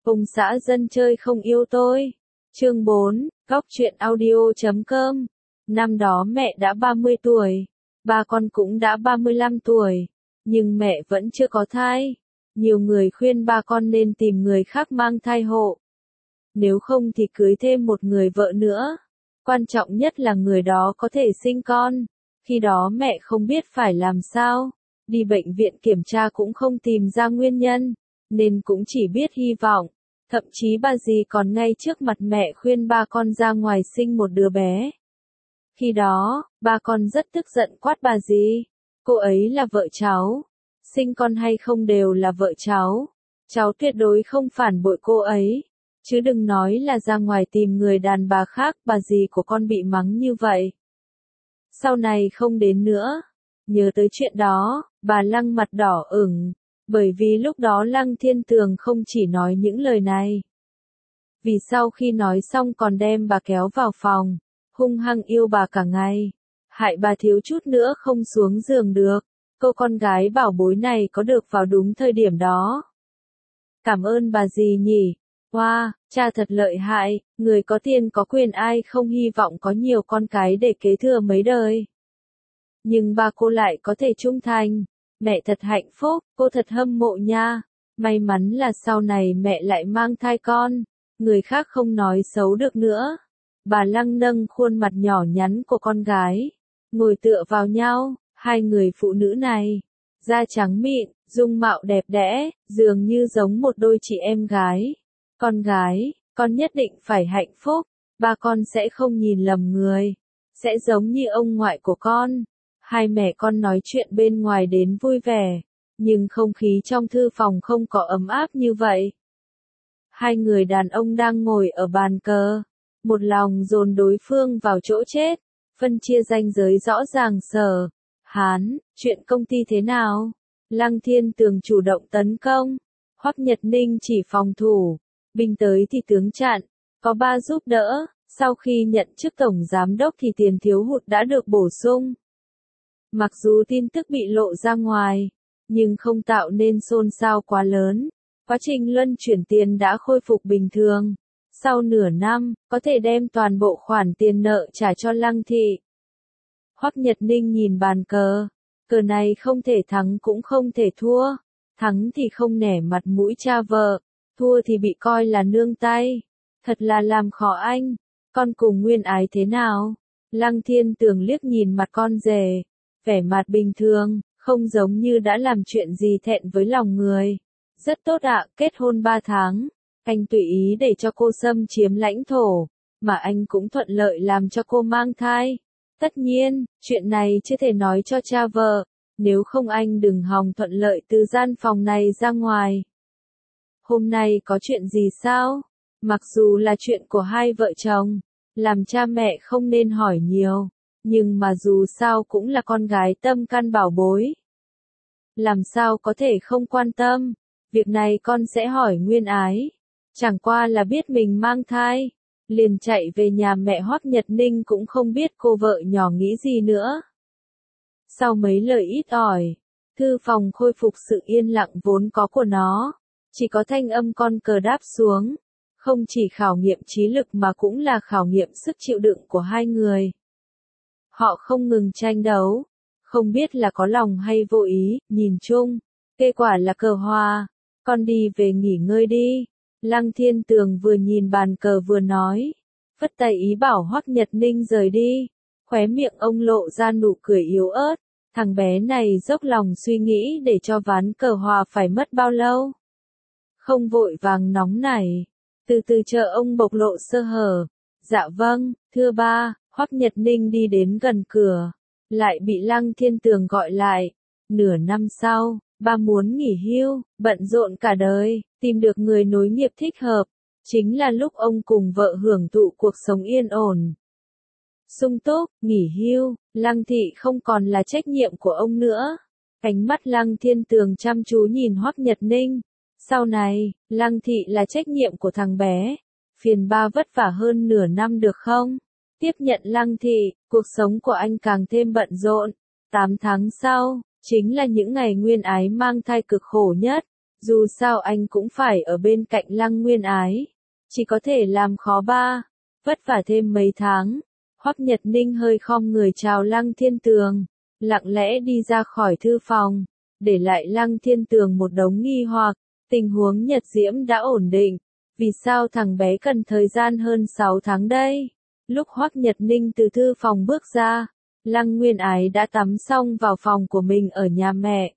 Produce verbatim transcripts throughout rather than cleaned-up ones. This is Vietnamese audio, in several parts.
Ông xã dân chơi không yêu tôi. Chương bốn, Góc truyện audio chấm com. Năm đó mẹ đã ba mươi tuổi, ba con cũng đã ba mươi lăm tuổi, nhưng mẹ vẫn chưa có thai. Nhiều người khuyên ba con nên tìm người khác mang thai hộ. Nếu không thì cưới thêm một người vợ nữa. Quan trọng nhất là người đó có thể sinh con. Khi đó mẹ không biết phải làm sao. Đi bệnh viện kiểm tra cũng không tìm ra nguyên nhân, nên cũng chỉ biết hy vọng. Thậm chí bà dì còn ngay trước mặt mẹ khuyên ba con ra ngoài sinh một đứa bé. Khi đó, ba con rất tức giận quát bà dì. Cô ấy là vợ cháu. Sinh con hay không đều là vợ cháu. Cháu tuyệt đối không phản bội cô ấy. Chứ đừng nói là ra ngoài tìm người đàn bà khác, bà dì của con bị mắng như vậy. Sau này không đến nữa. Nhớ tới chuyện đó, bà Lăng mặt đỏ ửng. Bởi vì lúc đó Lăng Thiên Tường không chỉ nói những lời này. Vì sau khi nói xong còn đem bà kéo vào phòng, hung hăng yêu bà cả ngày. Hại bà thiếu chút nữa không xuống giường được. Cô con gái bảo bối này có được vào đúng thời điểm đó. Cảm ơn bà dì nhỉ. Wow, cha thật lợi hại, người có tiền có quyền ai không hy vọng có nhiều con cái để kế thừa mấy đời. Nhưng ba cô lại có thể trung thành. Mẹ thật hạnh phúc, cô thật hâm mộ nha. May mắn là sau này mẹ lại mang thai con. Người khác không nói xấu được nữa. Bà Lăng nâng khuôn mặt nhỏ nhắn của con gái. Ngồi tựa vào nhau, hai người phụ nữ này. Da trắng mịn, dung mạo đẹp đẽ, dường như giống một đôi chị em gái. Con gái, con nhất định phải hạnh phúc. Ba con sẽ không nhìn lầm người. Sẽ giống như ông ngoại của con. Hai mẹ con nói chuyện bên ngoài đến vui vẻ, nhưng không khí trong thư phòng không có ấm áp như vậy. Hai người đàn ông đang ngồi ở bàn cờ, một lòng dồn đối phương vào chỗ chết, phân chia ranh giới rõ ràng. Sở Hán, chuyện công ty thế nào? Lăng Thiên Tường chủ động tấn công, Hoắc Nhật Ninh chỉ phòng thủ, binh tới thì tướng chặn, có ba giúp đỡ. Sau khi nhận chức tổng giám đốc thì tiền thiếu hụt đã được bổ sung. Mặc dù tin tức bị lộ ra ngoài, nhưng không tạo nên xôn xao quá lớn. Quá trình luân chuyển tiền đã khôi phục bình thường. Sau nửa năm, có thể đem toàn bộ khoản tiền nợ trả cho Lăng thị. Hoắc Nhật Ninh nhìn bàn cờ. Cờ này không thể thắng cũng không thể thua. Thắng thì không nể mặt mũi cha vợ. Thua thì bị coi là nương tay. Thật là làm khó anh. Con cùng Nguyên Ái thế nào? Lăng Thiên Tường liếc nhìn mặt con rể. Vẻ mặt bình thường, không giống như đã làm chuyện gì thẹn với lòng người. Rất tốt ạ, kết hôn ba tháng. Anh tùy ý để cho cô xâm chiếm lãnh thổ, mà anh cũng thuận lợi làm cho cô mang thai. Tất nhiên, chuyện này chưa thể nói cho cha vợ, nếu không anh đừng hòng thuận lợi từ gian phòng này ra ngoài. Hôm nay có chuyện gì sao? Mặc dù là chuyện của hai vợ chồng, làm cha mẹ không nên hỏi nhiều. Nhưng mà dù sao cũng là con gái tâm can bảo bối. Làm sao có thể không quan tâm. Việc này con sẽ hỏi Nguyên Ái. Chẳng qua là biết mình mang thai. Liền chạy về nhà mẹ. Hoắc Nhật Ninh cũng không biết cô vợ nhỏ nghĩ gì nữa. Sau mấy lời ít ỏi, thư phòng khôi phục sự yên lặng vốn có của nó. Chỉ có thanh âm con cờ đáp xuống. Không chỉ khảo nghiệm trí lực mà cũng là khảo nghiệm sức chịu đựng của hai người. Họ không ngừng tranh đấu, không biết là có lòng hay vô ý. Nhìn chung, kết quả là cờ hòa. Con đi về nghỉ ngơi đi. Lăng Thiên Tường vừa nhìn bàn cờ vừa nói, phất tay ý bảo Hoắc Nhật Ninh rời đi. Khóe miệng ông lộ ra nụ cười yếu ớt. Thằng bé này dốc lòng suy nghĩ để cho ván cờ hòa phải mất bao lâu. Không vội vàng nóng nảy, từ từ chờ ông bộc lộ sơ hở. Dạ vâng, thưa ba. Hoắc Nhật Ninh đi đến gần cửa, lại bị Lăng Thiên Tường gọi lại. Nửa năm sau, ba muốn nghỉ hưu, bận rộn cả đời, tìm được người nối nghiệp thích hợp. Chính là lúc ông cùng vợ hưởng thụ cuộc sống yên ổn. Sung túc, nghỉ hưu, Lăng thị không còn là trách nhiệm của ông nữa. Ánh mắt Lăng Thiên Tường chăm chú nhìn Hoắc Nhật Ninh. Sau này, Lăng thị là trách nhiệm của thằng bé. Phiền ba vất vả hơn nửa năm được không? Tiếp nhận Lăng thị, cuộc sống của anh càng thêm bận rộn. Tám tháng sau, chính là những ngày Nguyên Ái mang thai cực khổ nhất. Dù sao anh cũng phải ở bên cạnh Lăng Nguyên Ái. Chỉ có thể làm khó ba. Vất vả thêm mấy tháng. Hoắc Nhật Ninh hơi khom người chào Lăng Thiên Tường. Lặng lẽ đi ra khỏi thư phòng. Để lại Lăng Thiên Tường một đống nghi hoặc. Tình huống Nhật Diễm đã ổn định. Vì sao thằng bé cần thời gian hơn sáu tháng đây? Lúc Hoắc Nhật Ninh từ thư phòng bước ra, Lăng Nguyên Ái đã tắm xong vào phòng của mình ở nhà mẹ.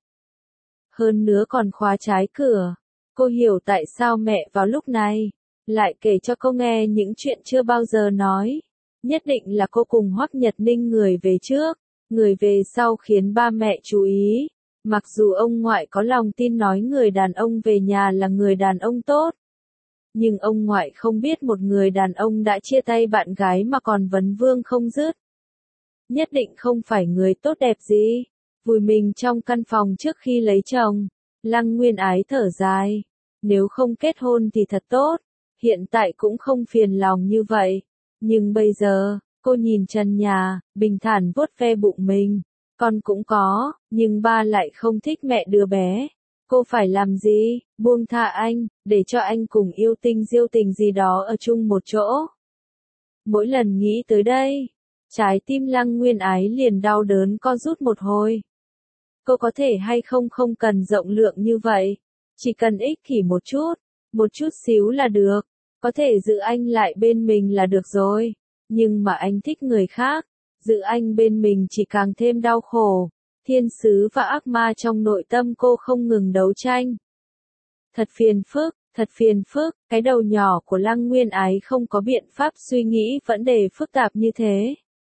Hơn nữa còn khóa trái cửa. Cô hiểu tại sao mẹ vào lúc này lại kể cho cô nghe những chuyện chưa bao giờ nói. Nhất định là cô cùng Hoắc Nhật Ninh người về trước, người về sau khiến ba mẹ chú ý. Mặc dù ông ngoại có lòng tin nói người đàn ông về nhà là người đàn ông tốt, nhưng ông ngoại không biết một người đàn ông đã chia tay bạn gái mà còn vấn vương không dứt. Nhất định không phải người tốt đẹp gì. Vùi mình trong căn phòng trước khi lấy chồng, Lăng Nguyên Ái thở dài. Nếu không kết hôn thì thật tốt, hiện tại cũng không phiền lòng như vậy. Nhưng bây giờ, cô nhìn trần nhà, bình thản vuốt ve bụng mình. Con cũng có, nhưng ba lại không thích mẹ đứa bé. Cô phải làm gì? Buông tha anh, để cho anh cùng yêu tinh diêu tình gì đó ở chung một chỗ. Mỗi lần nghĩ tới đây, trái tim Lăng Nguyên Ái liền đau đớn co rút một hồi. Cô có thể hay không không cần rộng lượng như vậy, chỉ cần ích kỷ một chút, một chút xíu là được, có thể giữ anh lại bên mình là được rồi, nhưng mà anh thích người khác, giữ anh bên mình chỉ càng thêm đau khổ. Thiên sứ và ác ma trong nội tâm cô không ngừng đấu tranh. Thật phiền phức, thật phiền phức, cái đầu nhỏ của Lăng Nguyên Ái không có biện pháp suy nghĩ vấn đề phức tạp như thế.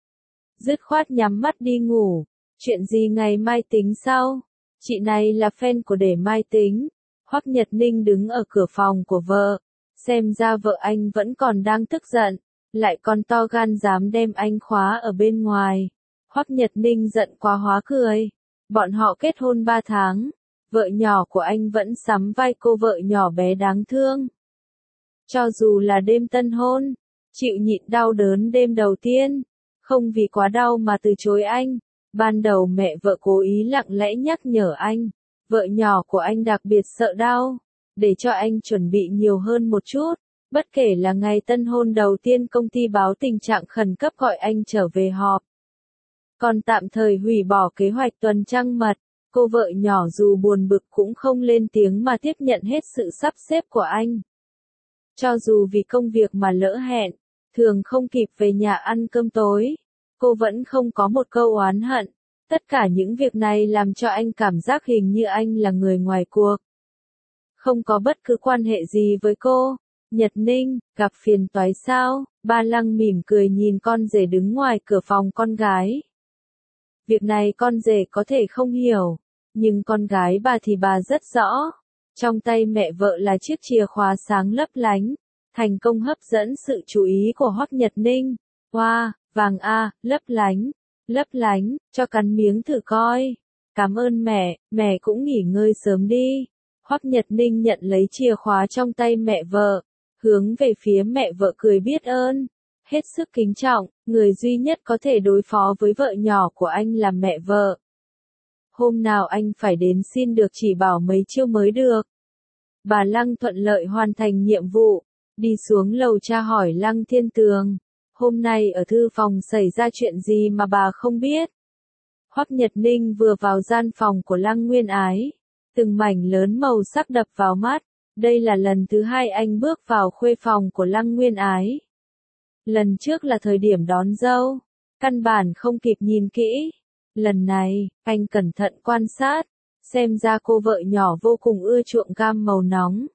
Dứt khoát nhắm mắt đi ngủ, chuyện gì ngày mai tính sau. Chị này là fan của để mai tính. Hoắc Nhật Ninh đứng ở cửa phòng của vợ, xem ra vợ anh vẫn còn đang tức giận, lại còn to gan dám đem anh khóa ở bên ngoài. Hoắc Nhật Ninh giận quá hóa cười. Bọn họ kết hôn ba tháng, vợ nhỏ của anh vẫn sắm vai cô vợ nhỏ bé đáng thương. Cho dù là đêm tân hôn, chịu nhịn đau đớn đêm đầu tiên, không vì quá đau mà từ chối anh. Ban đầu mẹ vợ cố ý lặng lẽ nhắc nhở anh, vợ nhỏ của anh đặc biệt sợ đau, để cho anh chuẩn bị nhiều hơn một chút. Bất kể là ngày tân hôn đầu tiên công ty báo tình trạng khẩn cấp gọi anh trở về họp. Còn tạm thời hủy bỏ kế hoạch tuần trăng mật, cô vợ nhỏ dù buồn bực cũng không lên tiếng mà tiếp nhận hết sự sắp xếp của anh. Cho dù vì công việc mà lỡ hẹn, thường không kịp về nhà ăn cơm tối, cô vẫn không có một câu oán hận. Tất cả những việc này làm cho anh cảm giác hình như anh là người ngoài cuộc. Không có bất cứ quan hệ gì với cô. Nhật Ninh, gặp phiền toái sao? Ba Lăng mỉm cười nhìn con rể đứng ngoài cửa phòng con gái. Việc này con rể có thể không hiểu, nhưng con gái bà thì bà rất rõ. Trong tay mẹ vợ là chiếc chìa khóa sáng lấp lánh, thành công hấp dẫn sự chú ý của Hoắc Nhật Ninh. Wow, vàng a, lấp lánh, lấp lánh, cho cắn miếng thử coi. Cảm ơn mẹ, mẹ cũng nghỉ ngơi sớm đi. Hoắc Nhật Ninh nhận lấy chìa khóa trong tay mẹ vợ, hướng về phía mẹ vợ cười biết ơn. Hết sức kính trọng, người duy nhất có thể đối phó với vợ nhỏ của anh là mẹ vợ. Hôm nào anh phải đến xin được chỉ bảo mấy chiêu mới được. Bà Lăng thuận lợi hoàn thành nhiệm vụ, đi xuống lầu tra hỏi Lăng Thiên Tường. Hôm nay ở thư phòng xảy ra chuyện gì mà bà không biết? Hoắc Nhật Ninh vừa vào gian phòng của Lăng Nguyên Ái. Từng mảnh lớn màu sắc đập vào mắt. Đây là lần thứ hai anh bước vào khuê phòng của Lăng Nguyên Ái. Lần trước là thời điểm đón dâu. Căn bản không kịp nhìn kỹ. Lần này, anh cẩn thận quan sát. Xem ra cô vợ nhỏ vô cùng ưa chuộng gam màu nóng.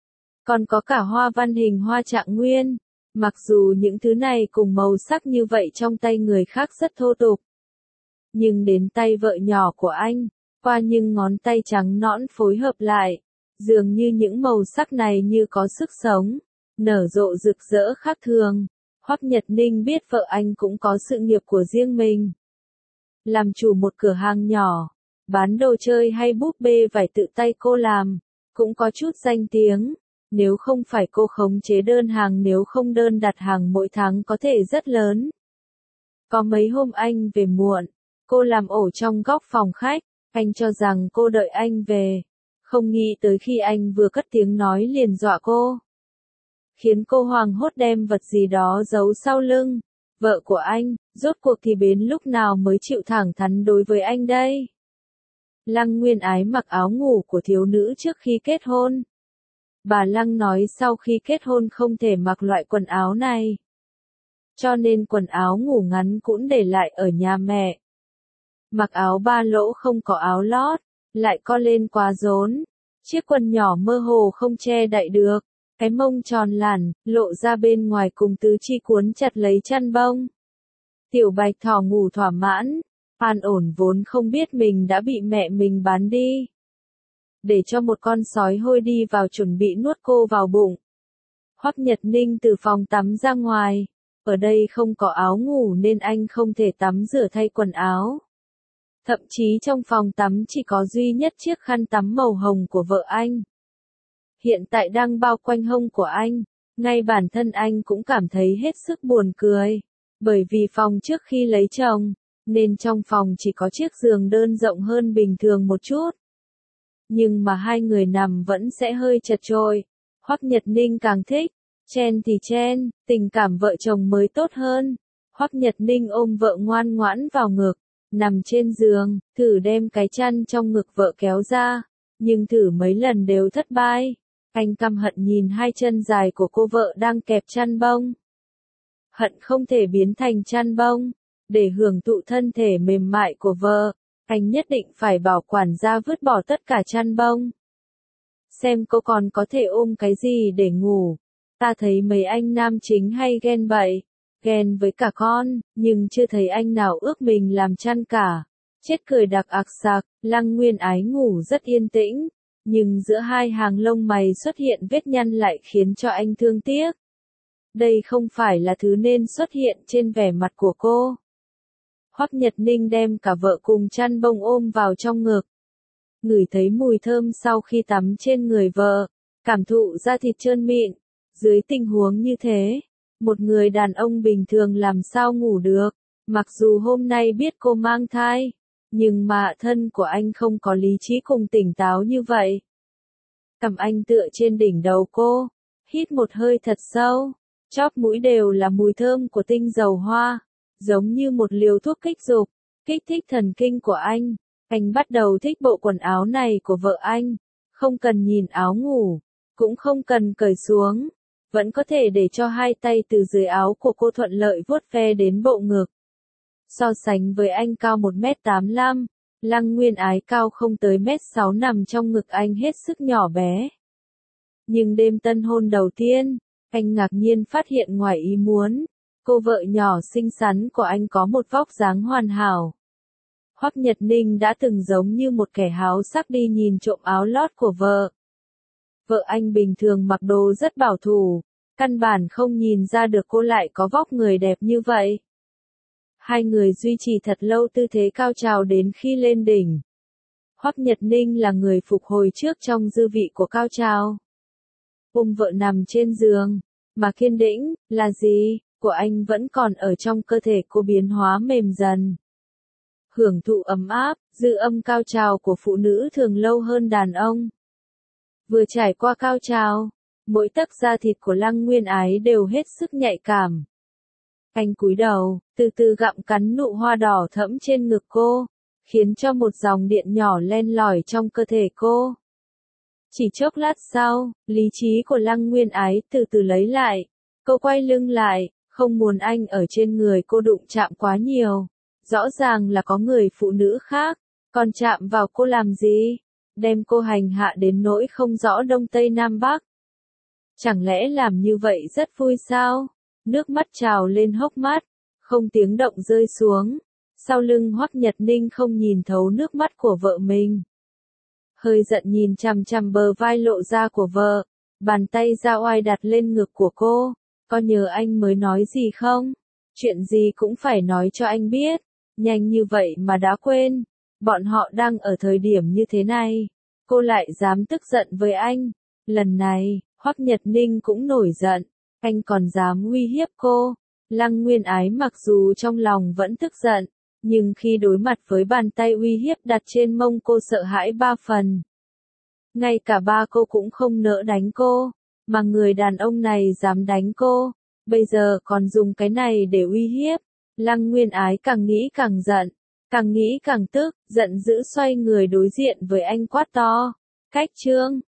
Còn có cả hoa văn hình hoa trạng nguyên. Mặc dù những thứ này cùng màu sắc như vậy trong tay người khác rất thô tục. Nhưng đến tay vợ nhỏ của anh, qua những ngón tay trắng nõn phối hợp lại, dường như những màu sắc này như có sức sống, nở rộ rực rỡ khác thường. Hoắc Nhật Ninh biết vợ anh cũng có sự nghiệp của riêng mình. Làm chủ một cửa hàng nhỏ, bán đồ chơi hay búp bê vải tự tay cô làm, cũng có chút danh tiếng. Nếu không phải cô khống chế đơn hàng, nếu không đơn đặt hàng mỗi tháng có thể rất lớn. Có mấy hôm anh về muộn, cô làm ổ trong góc phòng khách, anh cho rằng cô đợi anh về. Không nghĩ tới khi anh vừa cất tiếng nói liền dọa cô. Khiến cô hoảng hốt đem vật gì đó giấu sau lưng. Vợ của anh, rốt cuộc thì đến lúc nào mới chịu thẳng thắn đối với anh đây? Lăng Nguyên Ái mặc áo ngủ của thiếu nữ trước khi kết hôn. Bà Lăng nói sau khi kết hôn không thể mặc loại quần áo này. Cho nên quần áo ngủ ngắn cũng để lại ở nhà mẹ. Mặc áo ba lỗ không có áo lót, lại co lên quá rốn. Chiếc quần nhỏ mơ hồ không che đậy được. Cái mông tròn lẳn, lộ ra bên ngoài cùng tứ chi cuốn chặt lấy chăn bông. Tiểu Bạch Thỏ ngủ thỏa mãn, an ổn vốn không biết mình đã bị mẹ mình bán đi. Để cho một con sói hôi đi vào chuẩn bị nuốt cô vào bụng. Hoắc Nhật Ninh từ phòng tắm ra ngoài, ở đây không có áo ngủ nên anh không thể tắm rửa thay quần áo. Thậm chí trong phòng tắm chỉ có duy nhất chiếc khăn tắm màu hồng của vợ anh. Hiện tại đang bao quanh hông của anh, ngay bản thân anh cũng cảm thấy hết sức buồn cười. Bởi vì phòng trước khi lấy chồng, nên trong phòng chỉ có chiếc giường đơn rộng hơn bình thường một chút. Nhưng mà hai người nằm vẫn sẽ hơi chật chội. Hoắc Nhật Ninh càng thích, chen thì chen, tình cảm vợ chồng mới tốt hơn. Hoắc Nhật Ninh ôm vợ ngoan ngoãn vào ngực, nằm trên giường, thử đem cái chăn trong ngực vợ kéo ra, nhưng thử mấy lần đều thất bại. Anh căm hận nhìn hai chân dài của cô vợ đang kẹp chăn bông. Hận không thể biến thành chăn bông, để hưởng thụ thân thể mềm mại của vợ, anh nhất định phải bảo quản gia vứt bỏ tất cả chăn bông. Xem cô còn có thể ôm cái gì để ngủ. Ta thấy mấy anh nam chính hay ghen bậy, ghen với cả con, nhưng chưa thấy anh nào ước mình làm chăn cả. Chết cười đặc ạc sạc, Lăng Nguyên Ái ngủ rất yên tĩnh, nhưng giữa hai hàng lông mày xuất hiện vết nhăn lại khiến cho anh thương tiếc. Đây không phải là thứ nên xuất hiện trên vẻ mặt của cô. Hoắc Nhật Ninh đem cả vợ cùng chăn bông ôm vào trong ngực. Ngửi thấy mùi thơm sau khi tắm trên người vợ, cảm thụ da thịt trơn mịn. Dưới tình huống như thế, một người đàn ông bình thường làm sao ngủ được, mặc dù hôm nay biết cô mang thai, nhưng mà thân của anh không có lý trí cùng tỉnh táo như vậy. Cầm anh tựa trên đỉnh đầu cô, hít một hơi thật sâu, chóp mũi đều là mùi thơm của tinh dầu hoa, giống như một liều thuốc kích dục, kích thích thần kinh của anh. Anh bắt đầu thích bộ quần áo này của vợ anh, không cần nhìn áo ngủ, cũng không cần cởi xuống, vẫn có thể để cho hai tay từ dưới áo của cô thuận lợi vuốt ve đến bộ ngực. So sánh với anh cao một mét tám mươi lăm, Lăng Nguyên Ái cao không tới mét sáu nằm trong ngực anh hết sức nhỏ bé. Nhưng đêm tân hôn đầu tiên, anh ngạc nhiên phát hiện ngoài ý muốn, cô vợ nhỏ xinh xắn của anh có một vóc dáng hoàn hảo. Hoắc Nhật Ninh đã từng giống như một kẻ háo sắc đi nhìn trộm áo lót của vợ. Vợ anh bình thường mặc đồ rất bảo thủ, căn bản không nhìn ra được cô lại có vóc người đẹp như vậy. Hai người duy trì thật lâu tư thế cao trào đến khi lên đỉnh. Hoắc Nhật Ninh là người phục hồi trước trong dư vị của cao trào. Ôm vợ nằm trên giường, mà kiên định, là gì, của anh vẫn còn ở trong cơ thể cô biến hóa mềm dần. Hưởng thụ ấm áp, dư âm cao trào của phụ nữ thường lâu hơn đàn ông. Vừa trải qua cao trào, mỗi tấc da thịt của Lăng Nguyên Ái đều hết sức nhạy cảm. Anh cúi đầu, từ từ gặm cắn nụ hoa đỏ thẫm trên ngực cô, khiến cho một dòng điện nhỏ len lỏi trong cơ thể cô. Chỉ chốc lát sau, lý trí của Lăng Nguyên Ái từ từ lấy lại, cô quay lưng lại, không muốn anh ở trên người cô đụng chạm quá nhiều. Rõ ràng là có người phụ nữ khác, còn chạm vào cô làm gì? Đem cô hành hạ đến nỗi không rõ đông tây nam bắc. Chẳng lẽ làm như vậy rất vui sao? Nước mắt trào lên hốc mắt, không tiếng động rơi xuống. Sau lưng Hoắc Nhật Ninh không nhìn thấu nước mắt của vợ mình. Hơi giận nhìn chằm chằm bờ vai lộ ra của vợ, bàn tay ra oai đặt lên ngực của cô. Có nhớ anh mới nói gì không? Chuyện gì cũng phải nói cho anh biết. Nhanh như vậy mà đã quên. Bọn họ đang ở thời điểm như thế này. Cô lại dám tức giận với anh. Lần này, Hoắc Nhật Ninh cũng nổi giận. Anh còn dám uy hiếp cô. Lăng Nguyên Ái mặc dù trong lòng vẫn tức giận, nhưng khi đối mặt với bàn tay uy hiếp đặt trên mông cô sợ hãi ba phần. Ngay cả ba cô cũng không nỡ đánh cô, mà người đàn ông này dám đánh cô, bây giờ còn dùng cái này để uy hiếp. Lăng Nguyên Ái càng nghĩ càng giận, càng nghĩ càng tức, giận dữ xoay người đối diện với anh quát to. Cách Trương,